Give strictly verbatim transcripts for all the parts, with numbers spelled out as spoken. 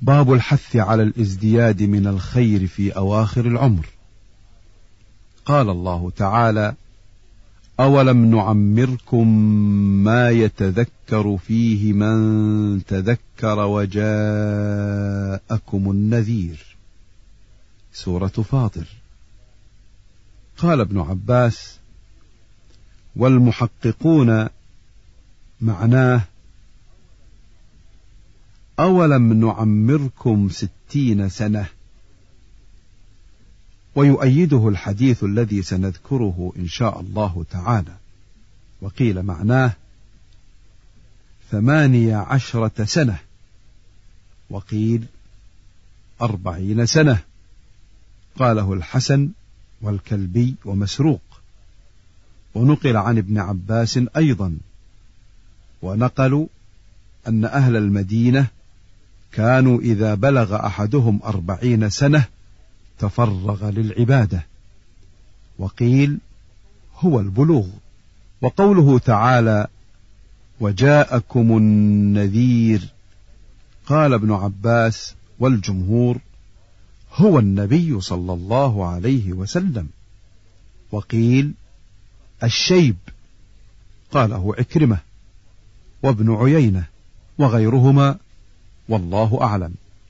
باب الحث على الازدياد من الخير في أواخر العمر. قال الله تعالى: أولم نعمركم ما يتذكر فيه من تذكر وجاءكم النذير. سورة فاطر. قال ابن عباس: والمحققون معناه أولم نعمركم ستين سنة. ويؤيده الحديث الذي سنذكره إن شاء الله تعالى. وقيل معناه ثمانية عشرة سنة، وقيل أربعين سنة. قاله الحسن والكلبي ومسروق. ونقل عن ابن عباس أيضا، ونقلوا أن أهل المدينة كانوا إذا بلغ أحدهم أربعين سنة تفرغ للعبادة، وقيل هو البلوغ. وقوله تعالى: وجاءكم النذير، قال ابن عباس والجمهور هو النبي صلى الله عليه وسلم. وقيل الشيب، قاله عكرمة وابن عيينة وغيرهما، والله أعلم.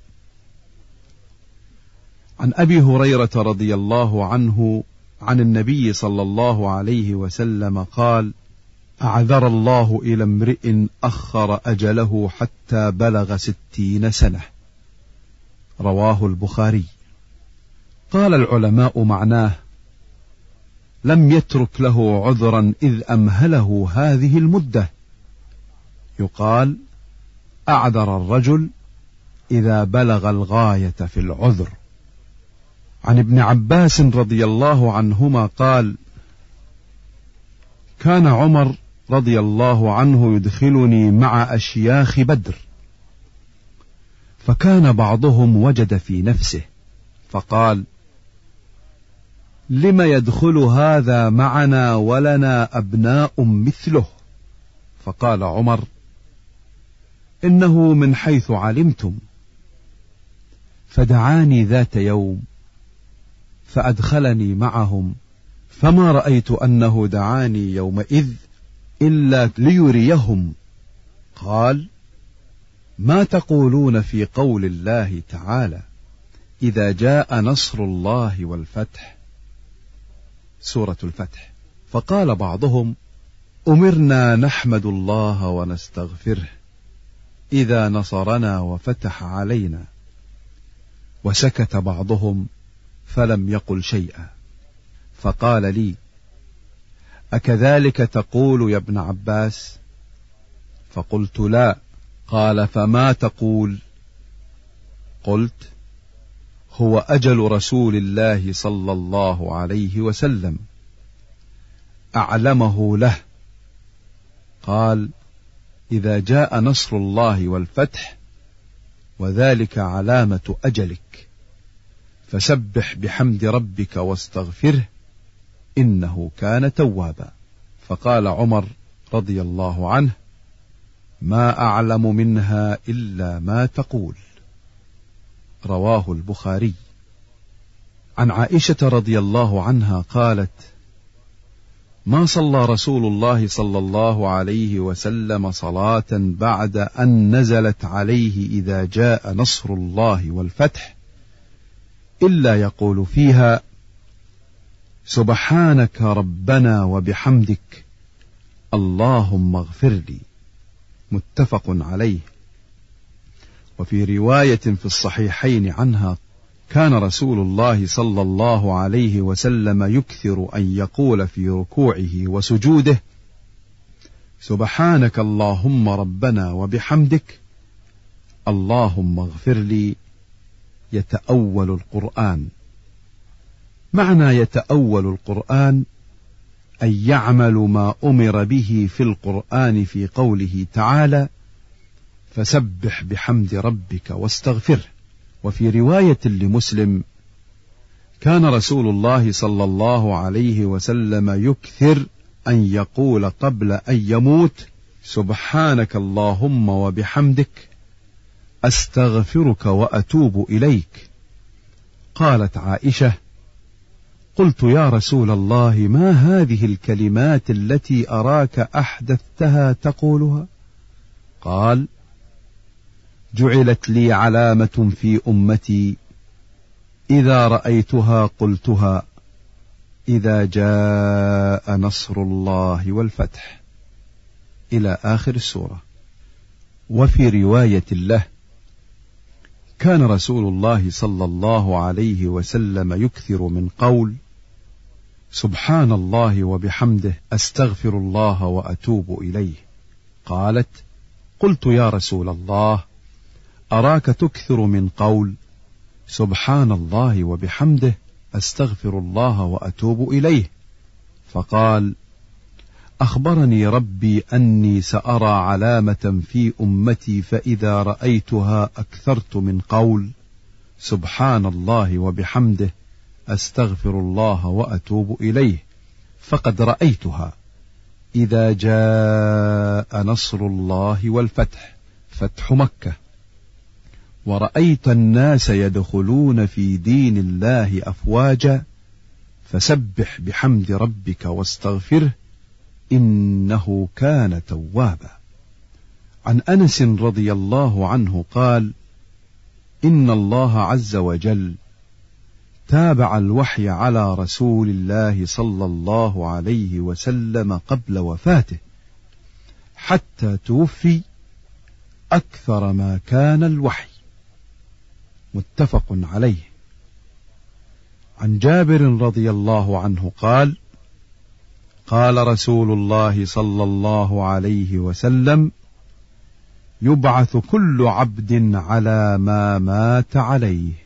عن أبي هريرة رضي الله عنه عن النبي صلى الله عليه وسلم قال: أعذر الله إلى امرئ أخر أجله حتى بلغ ستين سنة. رواه البخاري. قال العلماء معناه لم يترك له عذرا إذ أمهله هذه المدة. يقال: أعذر الرجل إذا بلغ الغاية في العذر. عن ابن عباس رضي الله عنهما قال: كان عمر رضي الله عنه يدخلني مع أشياخ بدر، فكان بعضهم وجد في نفسه فقال: لم يدخل هذا معنا ولنا أبناء مثله؟ فقال عمر: إنه من حيث علمتم. فدعاني ذات يوم فأدخلني معهم، فما رأيت أنه دعاني يومئذ إلا ليريهم. قال: ما تقولون في قول الله تعالى: إذا جاء نصر الله والفتح؟ سورة الفتح. فقال بعضهم: أمرنا نحمد الله ونستغفره إذا نصرنا وفتح علينا. وسكت بعضهم فلم يقل شيئا. فقال لي: أكذلك تقول يا ابن عباس؟ فقلت: لا. قال: فما تقول؟ قلت: هو أجل رسول الله صلى الله عليه وسلم، أعلمه له. قال: إذا جاء نصر الله والفتح، وذلك علامة أجلك، فسبح بحمد ربك واستغفره إنه كان توابا. فقال عمر رضي الله عنه: ما أعلم منها إلا ما تقول. رواه البخاري. عن عائشة رضي الله عنها قالت: ما صلى رسول الله صلى الله عليه وسلم صلاة بعد أن نزلت عليه إذا جاء نصر الله والفتح إلا يقول فيها: سبحانك ربنا وبحمدك اللهم اغفر لي. متفق عليه. وفي رواية في الصحيحين عنها: كان رسول الله صلى الله عليه وسلم يكثر أن يقول في ركوعه وسجوده: سبحانك اللهم ربنا وبحمدك اللهم اغفر لي، يتأول القرآن. معنى يتأول القرآن أن يعمل ما أمر به في القرآن في قوله تعالى: فسبح بحمد ربك واستغفره. وفي رواية لمسلم: كان رسول الله صلى الله عليه وسلم يكثر أن يقول قبل أن يموت: سبحانك اللهم وبحمدك أستغفرك وأتوب إليك. قالت عائشة: قلت يا رسول الله ما هذه الكلمات التي أراك أحدثتها تقولها؟ قال: جعلت لي علامة في أمتي إذا رأيتها قلتها إذا جاء نصر الله والفتح، إلى آخر السورة. وفي رواية له: كان رسول الله صلى الله عليه وسلم يكثر من قول سبحان الله وبحمده أستغفر الله وأتوب إليه. قالت: قلت يا رسول الله أراك تكثر من قول سبحان الله وبحمده أستغفر الله وأتوب إليه. فقال: أخبرني ربي أني سأرى علامة في أمتي فإذا رأيتها أكثرت من قول سبحان الله وبحمده أستغفر الله وأتوب إليه، فقد رأيتها إذا جاء نصر الله والفتح، فتح مكة، ورأيت الناس يدخلون في دين الله أفواجا، فسبح بحمد ربك واستغفره إنه كان توابا. عن أنس رضي الله عنه قال: إن الله عز وجل تابع الوحي على رسول الله صلى الله عليه وسلم قبل وفاته حتى توفي أكثر ما كان الوحي. متفق عليه. عن جابر رضي الله عنه قال: قال رسول الله صلى الله عليه وسلم: يبعث كل عبد على ما مات عليه.